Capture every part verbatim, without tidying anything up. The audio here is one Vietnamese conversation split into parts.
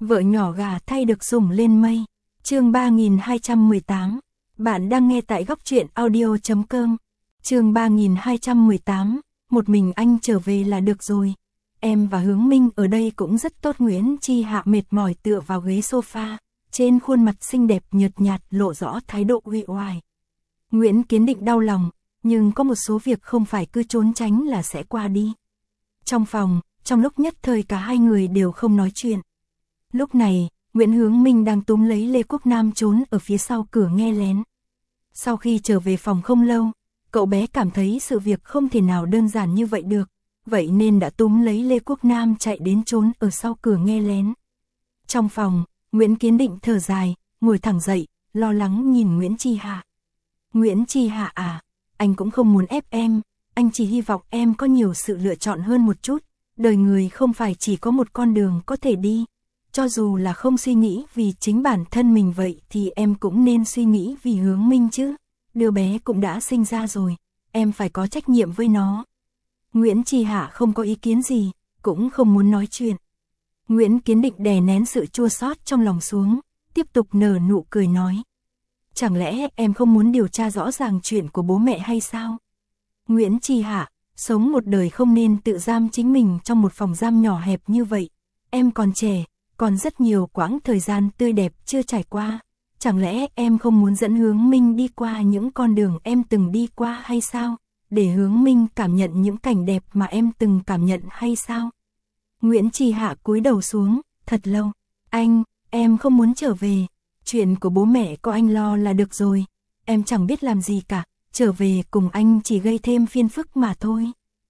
Vợ nhỏ gà thay được sủng lên mây. Chương ba nghìn hai trăm mười tám. Bạn đang nghe tại góc truyện audio chấm com. Chương ba nghìn hai trăm mười tám. Một mình anh trở về là được rồi. Em và Hướng Minh ở đây cũng rất tốt. Nguyễn Chi Hạ mệt mỏi tựa vào ghế sofa, trên khuôn mặt xinh đẹp nhợt nhạt lộ rõ thái độ uể oải. Nguyễn Kiến Định đau lòng, nhưng có một số việc không phải cứ trốn tránh là sẽ qua đi. Trong phòng, trong lúc nhất thời cả hai người đều không nói chuyện. Lúc này, Nguyễn Hướng Minh đang túm lấy Lê Quốc Nam trốn ở phía sau cửa nghe lén. Sau khi trở về phòng không lâu, cậu bé cảm thấy sự việc không thể nào đơn giản như vậy được, vậy nên đã túm lấy Lê Quốc Nam chạy đến trốn ở sau cửa nghe lén. Trong phòng, Nguyễn Kiến Định thở dài, ngồi thẳng dậy, lo lắng nhìn Nguyễn Chi Hạ. Nguyễn Chi Hạ à, anh cũng không muốn ép em, anh chỉ hy vọng em có nhiều sự lựa chọn hơn một chút. Đời người không phải chỉ có một con đường có thể đi. Cho dù là không suy nghĩ vì chính bản thân mình vậy thì em cũng nên suy nghĩ vì Hướng Minh chứ. Đứa bé cũng đã sinh ra rồi, em phải có trách nhiệm với nó. Nguyễn Chi Hạ không có ý kiến gì, cũng không muốn nói chuyện. Nguyễn Kiến Định đè nén sự chua xót trong lòng xuống, tiếp tục nở nụ cười nói. Chẳng lẽ em không muốn điều tra rõ ràng chuyện của bố mẹ hay sao? Nguyễn Chi Hạ, sống một đời không nên tự giam chính mình trong một phòng giam nhỏ hẹp như vậy. Em còn trẻ, còn rất nhiều quãng thời gian tươi đẹp chưa trải qua. Chẳng lẽ em không muốn dẫn Hướng Minh đi qua những con đường em từng đi qua hay sao? Để Hướng Minh cảm nhận những cảnh đẹp mà em từng cảm nhận hay sao? Nguyễn Chi Hạ cúi đầu xuống, thật lâu. Anh, em không muốn trở về. Chuyện của bố mẹ có anh lo là được rồi. Em chẳng biết làm gì cả, trở về cùng anh chỉ gây thêm phiền phức mà thôi.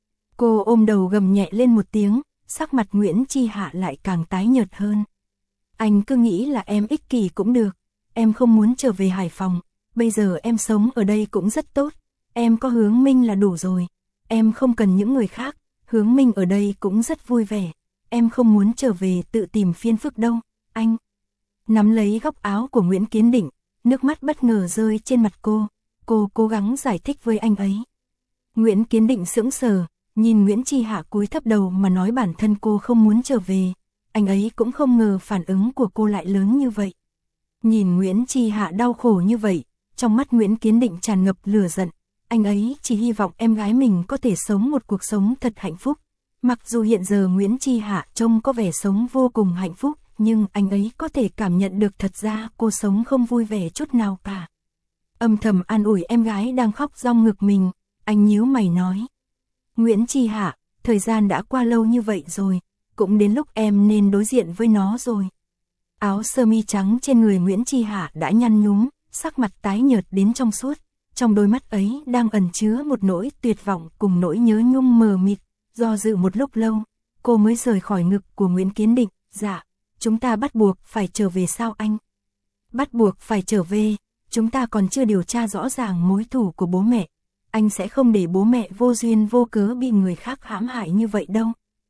Cô ôm đầu gầm nhẹ lên một tiếng, sắc mặt Nguyễn Chi Hạ lại càng tái nhợt hơn. Anh cứ nghĩ là em ích kỷ cũng được. Em không muốn trở về Hải Phòng. Bây giờ em sống ở đây cũng rất tốt. Em có Hướng Minh là đủ rồi. Em không cần những người khác. Hướng Minh ở đây cũng rất vui vẻ. Em không muốn trở về tự tìm phiền phức đâu, anh. Nắm lấy góc áo của Nguyễn Kiến Định, nước mắt bất ngờ rơi trên mặt cô. Cô cố gắng giải thích với anh ấy. Nguyễn Kiến Định sững sờ, nhìn Nguyễn Chi Hạ cúi thấp đầu mà nói bản thân cô không muốn trở về. Anh ấy cũng không ngờ phản ứng của cô lại lớn như vậy. Nhìn Nguyễn Chi Hạ đau khổ như vậy, trong mắt Nguyễn Kiến Định tràn ngập lửa giận. Anh ấy chỉ hy vọng em gái mình có thể sống một cuộc sống thật hạnh phúc. Mặc dù hiện giờ Nguyễn Chi Hạ trông có vẻ sống vô cùng hạnh phúc, nhưng anh ấy có thể cảm nhận được thật ra cô sống không vui vẻ chút nào cả. Âm thầm an ủi em gái đang khóc ròng ngực mình, anh nhíu mày nói. Nguyễn Chi Hạ, thời gian đã qua lâu như vậy rồi, cũng đến lúc em nên đối diện với nó rồi. Áo sơ mi trắng trên người Nguyễn Chi Hạ đã nhăn nhúm, sắc mặt tái nhợt đến trong suốt. Trong đôi mắt ấy đang ẩn chứa một nỗi tuyệt vọng cùng nỗi nhớ nhung mờ mịt. Do dự một lúc lâu, cô mới rời khỏi ngực của Nguyễn Kiến Định. Dạ, chúng ta bắt buộc phải trở về sao anh? Bắt buộc phải trở về, chúng ta còn chưa điều tra rõ ràng mối thù của bố mẹ. Anh sẽ không để bố mẹ vô duyên vô cớ bị người khác hãm hại như vậy đâu.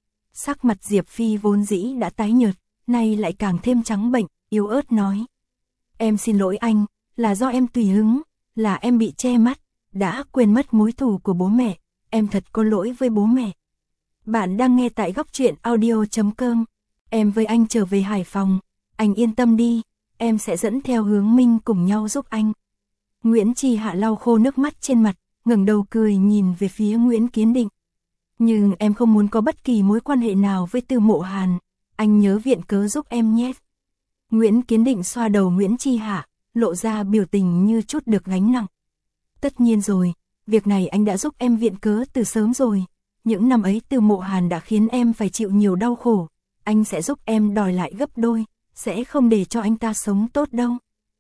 Sắc mặt Diệp Phi vốn dĩ đã tái nhợt, nay lại càng thêm trắng bệnh, yếu ớt nói. Em xin lỗi anh, là do em tùy hứng, là em bị che mắt, đã quên mất mối thù của bố mẹ, em thật có lỗi với bố mẹ. Bạn đang nghe tại góc truyện audio chấm com. Em với anh trở về Hải Phòng, anh yên tâm đi, em sẽ dẫn theo Hướng Minh cùng nhau giúp anh. Nguyễn Chi Hạ lau khô nước mắt trên mặt, ngẩng đầu cười nhìn về phía Nguyễn Kiến Định. Nhưng em không muốn có bất kỳ mối quan hệ nào với Tư Mộ Hàn, anh nhớ viện cớ giúp em nhé. Nguyễn Kiến Định xoa đầu Nguyễn Chi Hạ, lộ ra biểu tình như chút được gánh nặng. Tất nhiên rồi, việc này anh đã giúp em viện cớ từ sớm rồi. Những năm ấy Tư Mộ Hàn đã khiến em phải chịu nhiều đau khổ. Anh sẽ giúp em đòi lại gấp đôi, sẽ không để cho anh ta sống tốt đâu.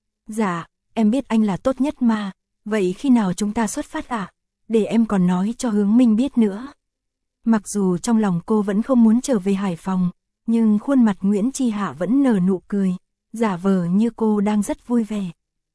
Dạ, em biết anh là tốt nhất mà. Vậy khi nào chúng ta xuất phát ạ? À? Để em còn nói cho Hướng Minh biết nữa. Mặc dù trong lòng cô vẫn không muốn trở về Hải Phòng, nhưng khuôn mặt Nguyễn Chi Hạ vẫn nở nụ cười, giả vờ như cô đang rất vui vẻ.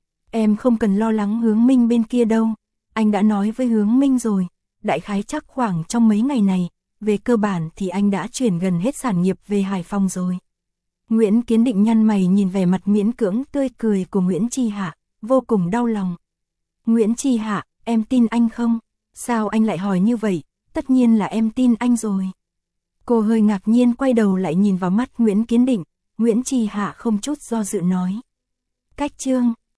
Em không cần lo lắng Hướng Minh bên kia đâu, anh đã nói với Hướng Minh rồi, đại khái chắc khoảng trong mấy ngày này, về cơ bản thì anh đã chuyển gần hết sản nghiệp về Hải Phòng rồi. Nguyễn Kiến Định nhăn mày nhìn vẻ mặt miễn cưỡng tươi cười của Nguyễn Chi Hạ, vô cùng đau lòng. Nguyễn Chi Hạ, em tin anh không? Sao anh lại hỏi như vậy? Tất nhiên là em tin anh rồi. Cô hơi ngạc nhiên quay đầu lại nhìn vào mắt Nguyễn Kiến Định, Nguyễn Tri Hạ không chút do dự nói. Cách chương